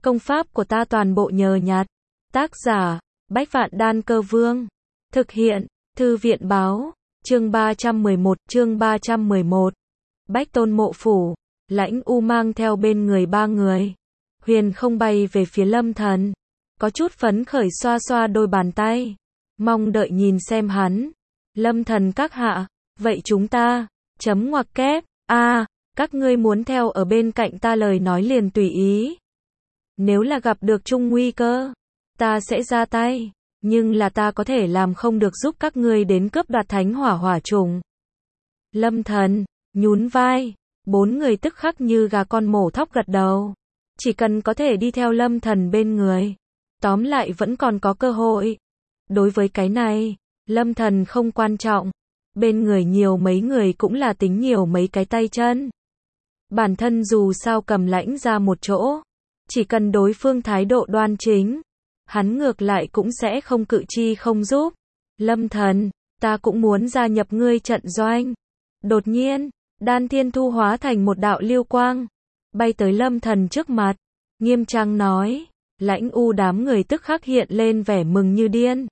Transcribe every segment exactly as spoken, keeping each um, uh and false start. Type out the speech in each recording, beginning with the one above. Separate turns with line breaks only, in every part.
Công pháp của ta toàn bộ nhờ nhặt. Tác giả, Bách Vạn Đan Cơ Vương. Thực hiện, Thư viện Báo. Chương ba trăm mười một, chương ba trăm mười một. Bách Tôn Mộ Phủ. Lãnh U mang theo bên người ba người. Huyền không bay về phía Lâm Thần. Có chút phấn khởi xoa xoa đôi bàn tay. Mong đợi nhìn xem hắn. Lâm Thần các hạ, vậy chúng ta, chấm ngoặc kép, a à, các ngươi muốn theo ở bên cạnh ta lời nói liền tùy ý. Nếu là gặp được chung nguy cơ, ta sẽ ra tay, nhưng là ta có thể làm không được giúp các ngươi đến cướp đoạt thánh hỏa hỏa trùng. Lâm Thần, nhún vai, bốn người tức khắc như gà con mổ thóc gật đầu. Chỉ cần có thể đi theo Lâm Thần bên người, tóm lại vẫn còn có cơ hội. Đối với cái này, Lâm Thần không quan trọng, bên người nhiều mấy người cũng là tính nhiều mấy cái tay chân. Bản thân dù sao cầm lãnh ra một chỗ, chỉ cần đối phương thái độ đoan chính, hắn ngược lại cũng sẽ không cự chi không giúp. Lâm Thần, ta cũng muốn gia nhập ngươi trận doanh. Đột nhiên, Đan Thiên Thu hóa thành một đạo lưu quang, bay tới Lâm Thần trước mặt, nghiêm trang nói, Lãnh U đám người tức khắc hiện lên vẻ mừng như điên.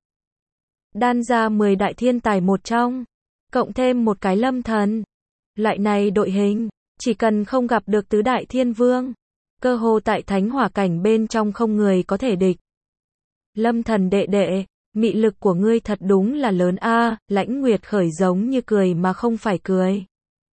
Đan ra mười đại thiên tài một trong, cộng thêm một cái Lâm Thần. Loại này đội hình, chỉ cần không gặp được tứ đại thiên vương, cơ hồ tại thánh hỏa cảnh bên trong không người có thể địch. Lâm Thần đệ đệ, mị lực của ngươi thật đúng là lớn a. Lãnh Nguyệt khởi giống như cười mà không phải cười.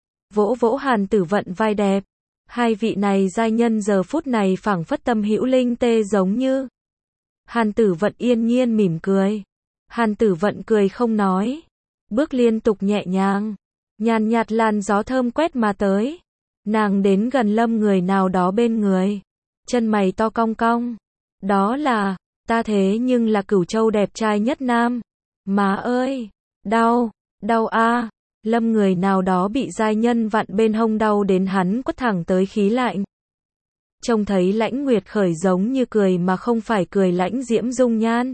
Vỗ vỗ Hàn Tử Vận vai đẹp. Hai vị này giai nhân giờ phút này phảng phất tâm hữu linh tê giống như. Hàn Tử Vận yên nhiên mỉm cười. Hàn Tử Vận cười không nói, bước liên tục nhẹ nhàng, nhàn nhạt làn gió thơm quét mà tới. Nàng đến gần Lâm người nào đó bên người, chân mày to cong cong. Đó là, ta thế nhưng là Cửu Châu đẹp trai nhất nam. Má ơi, đau, đau a. Lâm người nào đó bị giai nhân vặn bên hông đau đến hắn quất thẳng tới khí lạnh. Trông thấy Lãnh Nguyệt khởi giống như cười mà không phải cười lãnh diễm dung nhan.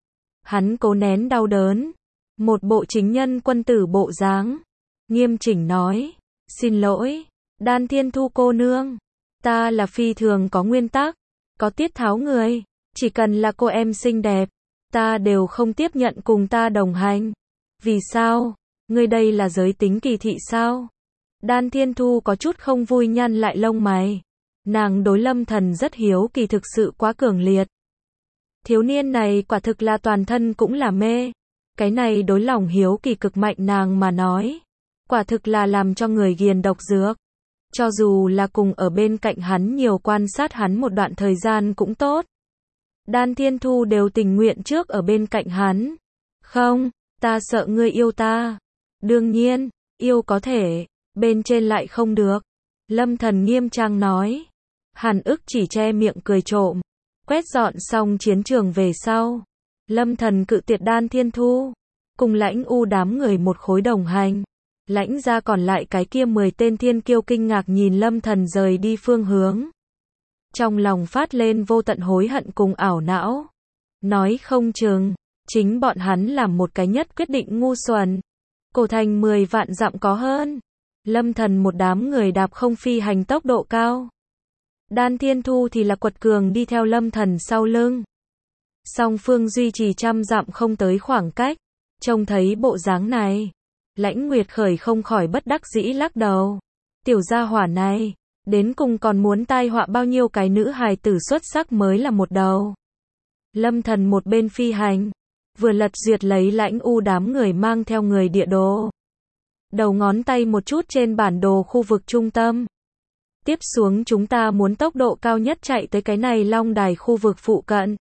Hắn cố nén đau đớn, một bộ chính nhân quân tử bộ dáng, nghiêm chỉnh nói, xin lỗi, Đan Thiên Thu cô nương, ta là phi thường có nguyên tắc, có tiết tháo người, chỉ cần là cô em xinh đẹp, ta đều không tiếp nhận cùng ta đồng hành. Vì sao? Ngươi đây là giới tính kỳ thị sao? Đan Thiên Thu có chút không vui nhăn lại lông mày. Nàng đối Lâm Thần rất hiếu kỳ thực sự quá cường liệt. Thiếu niên này quả thực là toàn thân cũng là mê. Cái này đối lòng hiếu kỳ cực mạnh nàng mà nói. Quả thực là làm cho người ghiền độc dược. Cho dù là cùng ở bên cạnh hắn nhiều quan sát hắn một đoạn thời gian cũng tốt. Đan Thiên Thu đều tình nguyện trước ở bên cạnh hắn. Không, ta sợ ngươi yêu ta. Đương nhiên, yêu có thể, bên trên lại không được. Lâm Thần nghiêm trang nói. Hàn Ức chỉ che miệng cười trộm. Quét dọn xong chiến trường về sau, Lâm Thần cự tuyệt Đan Thiên Thu, cùng Lãnh U đám người một khối đồng hành. Lãnh ra còn lại cái kia mười tên thiên kiêu kinh ngạc nhìn Lâm Thần rời đi phương hướng. Trong lòng phát lên vô tận hối hận cùng ảo não. Nói không chừng, chính bọn hắn làm một cái nhất quyết định ngu xuẩn. Cổ thành mười vạn dặm có hơn. Lâm Thần một đám người đạp không phi hành tốc độ cao. Đan Thiên Thu thì là quật cường đi theo Lâm Thần sau lưng. Song phương duy trì trăm dặm không tới khoảng cách. Trông thấy bộ dáng này, Lãnh Nguyệt khởi không khỏi bất đắc dĩ lắc đầu. Tiểu gia hỏa này, đến cùng còn muốn tai họa bao nhiêu cái nữ hài tử xuất sắc mới là một đầu. Lâm Thần một bên phi hành, vừa lật duyệt lấy Lãnh U đám người mang theo người địa đồ. Đầu ngón tay một chút trên bản đồ khu vực trung tâm. Tiếp xuống chúng ta muốn tốc độ cao nhất chạy tới cái này Long Đài khu vực phụ cận.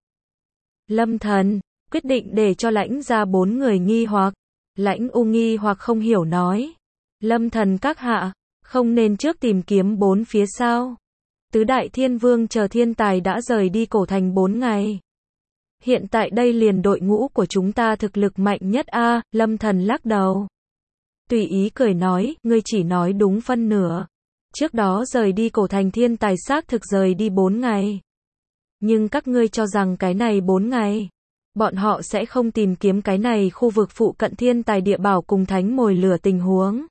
Lâm Thần quyết định để cho Lãnh ra bốn người nghi hoặc. Lãnh U nghi hoặc không hiểu nói. Lâm Thần các hạ, không nên trước tìm kiếm bốn phía sao? Tứ đại thiên vương chờ thiên tài đã rời đi cổ thành bốn ngày. Hiện tại đây liền đội ngũ của chúng ta thực lực mạnh nhất a. À, Lâm Thần lắc đầu. Tùy ý cười nói, ngươi chỉ nói đúng phân nửa. Trước đó rời đi cổ thành thiên tài xác thực rời đi bốn ngày. Nhưng các ngươi cho rằng cái này bốn ngày, bọn họ sẽ không tìm kiếm cái này khu vực phụ cận thiên tài địa bảo cùng thánh mồi lửa tình huống.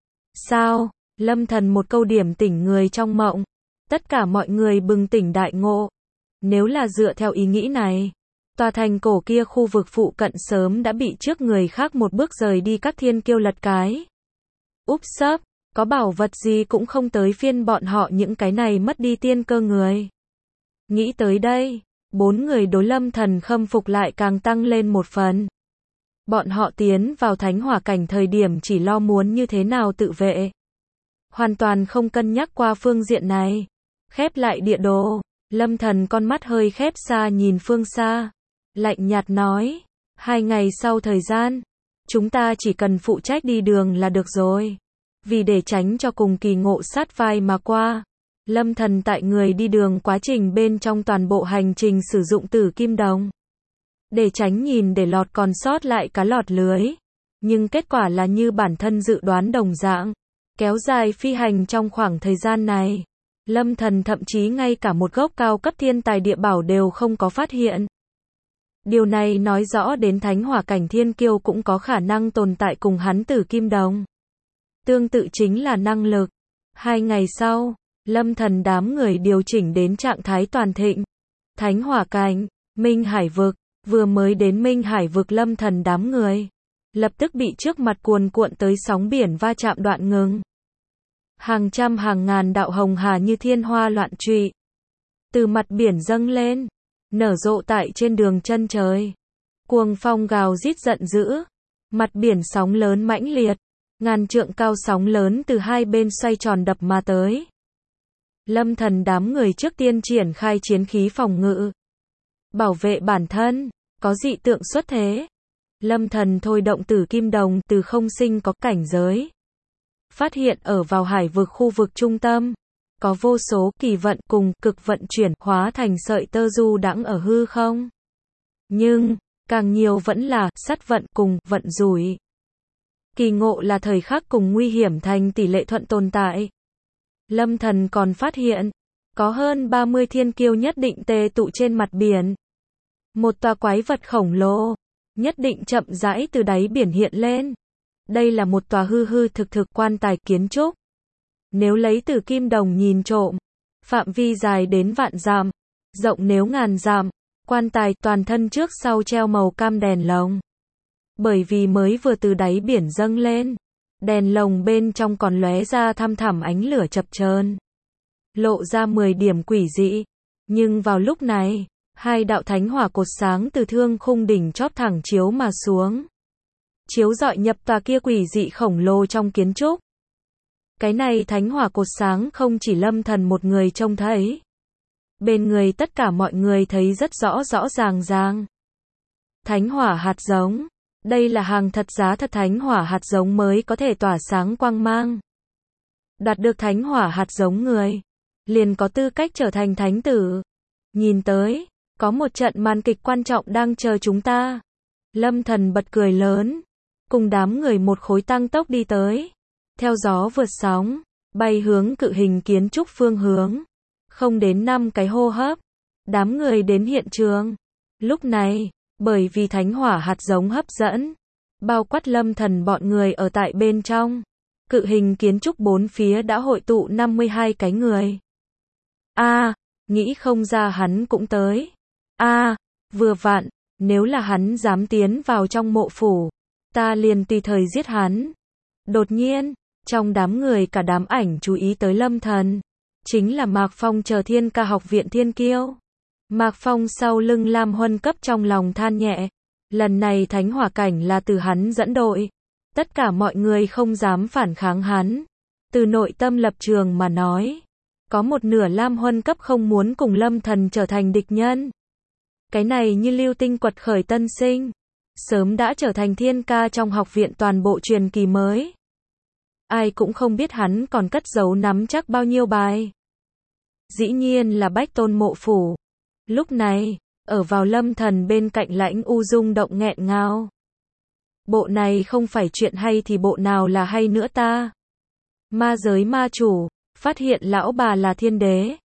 Sao? Lâm Thần một câu điểm tỉnh người trong mộng. Tất cả mọi người bừng tỉnh đại ngộ. Nếu là dựa theo ý nghĩ này, tòa thành cổ kia khu vực phụ cận sớm đã bị trước người khác một bước rời đi các thiên kiêu lật cái. Úp sấp, có bảo vật gì cũng không tới phiên bọn họ những cái này mất đi tiên cơ người. Nghĩ tới đây, bốn người đối Lâm Thần khâm phục lại càng tăng lên một phần. Bọn họ tiến vào thánh hỏa cảnh thời điểm chỉ lo muốn như thế nào tự vệ. Hoàn toàn không cân nhắc qua phương diện này. Khép lại địa đồ, Lâm Thần con mắt hơi khép xa nhìn phương xa. Lạnh nhạt nói, hai ngày sau thời gian, chúng ta chỉ cần phụ trách đi đường là được rồi. Vì để tránh cho cùng kỳ ngộ sát vai mà qua, Lâm Thần tại người đi đường quá trình bên trong toàn bộ hành trình sử dụng tử kim đồng. Để tránh nhìn để lọt còn sót lại cá lọt lưới. Nhưng kết quả là như bản thân dự đoán đồng dạng. Kéo dài phi hành trong khoảng thời gian này. Lâm Thần thậm chí ngay cả một gốc cao cấp thiên tài địa bảo đều không có phát hiện. Điều này nói rõ đến thánh hỏa cảnh thiên kiêu cũng có khả năng tồn tại cùng hắn tử kim đồng. Tương tự chính là năng lực. Hai ngày sau, Lâm Thần đám người điều chỉnh đến trạng thái toàn thịnh. Thánh hỏa cảnh, Minh Hải vực, vừa mới đến Minh Hải vực Lâm Thần đám người. Lập tức bị trước mặt cuồn cuộn tới sóng biển va chạm đoạn ngừng. Hàng trăm hàng ngàn đạo hồng hà như thiên hoa loạn trụy. Từ mặt biển dâng lên, nở rộ tại trên đường chân trời. Cuồng phong gào rít giận dữ. Mặt biển sóng lớn mãnh liệt. Ngàn trượng cao sóng lớn từ hai bên xoay tròn đập mà tới. Lâm Thần đám người trước tiên triển khai chiến khí phòng ngự. Bảo vệ bản thân, có dị tượng xuất thế. Lâm Thần thôi động tử kim đồng từ không sinh có cảnh giới. Phát hiện ở vào hải vực khu vực trung tâm. Có vô số kỳ vận cùng cực vận chuyển hóa thành sợi tơ du đãng ở hư không. Nhưng, càng nhiều vẫn là sắt vận cùng vận rủi. Kỳ ngộ là thời khắc cùng nguy hiểm thành tỷ lệ thuận tồn tại. Lâm Thần còn phát hiện, có hơn ba mươi thiên kiêu nhất định tề tụ trên mặt biển. Một tòa quái vật khổng lồ, nhất định chậm rãi từ đáy biển hiện lên. Đây là một tòa hư hư thực thực quan tài kiến trúc. Nếu lấy từ kim đồng nhìn trộm, phạm vi dài đến vạn dặm, rộng nếu ngàn dặm, quan tài toàn thân trước sau treo màu cam đèn lồng. Bởi vì mới vừa từ đáy biển dâng lên, đèn lồng bên trong còn lóe ra thăm thẳm ánh lửa chập chờn, lộ ra mười điểm quỷ dị. Nhưng vào lúc này, hai đạo thánh hỏa cột sáng từ thương khung đỉnh chóp thẳng chiếu mà xuống. Chiếu rọi nhập tòa kia quỷ dị khổng lồ trong kiến trúc. Cái này thánh hỏa cột sáng không chỉ Lâm Thần một người trông thấy. Bên người tất cả mọi người thấy rất rõ rõ ràng ràng. Thánh hỏa hạt giống. Đây là hàng thật giá thật thánh hỏa hạt giống mới có thể tỏa sáng quang mang. Đạt được thánh hỏa hạt giống người, liền có tư cách trở thành thánh tử. Nhìn tới, có một trận màn kịch quan trọng đang chờ chúng ta. Lâm Thần bật cười lớn, cùng đám người một khối tăng tốc đi tới. Theo gió vượt sóng, bay hướng cự hình kiến trúc phương hướng. Không đến năm cái hô hấp, đám người đến hiện trường. Lúc này, bởi vì thánh hỏa hạt giống hấp dẫn, bao quát Lâm Thần bọn người ở tại bên trong. Cự hình kiến trúc bốn phía đã hội tụ năm mươi hai cái người. A, à, nghĩ không ra hắn cũng tới. A, à, vừa vặn, nếu là hắn dám tiến vào trong mộ phủ, ta liền tùy thời giết hắn. Đột nhiên, trong đám người cả đám ảnh chú ý tới Lâm Thần, chính là Mạc Phong chờ Thiên Ca học viện thiên kiêu. Mạc Phong sau lưng Lam Huân cấp trong lòng than nhẹ, lần này thánh hỏa cảnh là từ hắn dẫn đội. Tất cả mọi người không dám phản kháng hắn. Từ nội tâm lập trường mà nói, có một nửa Lam Huân cấp không muốn cùng Lâm Thần trở thành địch nhân. Cái này như lưu tinh quật khởi tân sinh, sớm đã trở thành thiên ca trong học viện toàn bộ truyền kỳ mới. Ai cũng không biết hắn còn cất giấu nắm chắc bao nhiêu bài. Dĩ nhiên là Bách Tôn mộ phủ. Lúc này, ở vào Lâm Thần bên cạnh Lãnh U rung động nghẹn ngào. Bộ này không phải chuyện hay thì bộ nào là hay nữa ta? Ma giới ma chủ, phát hiện lão bà là thiên đế.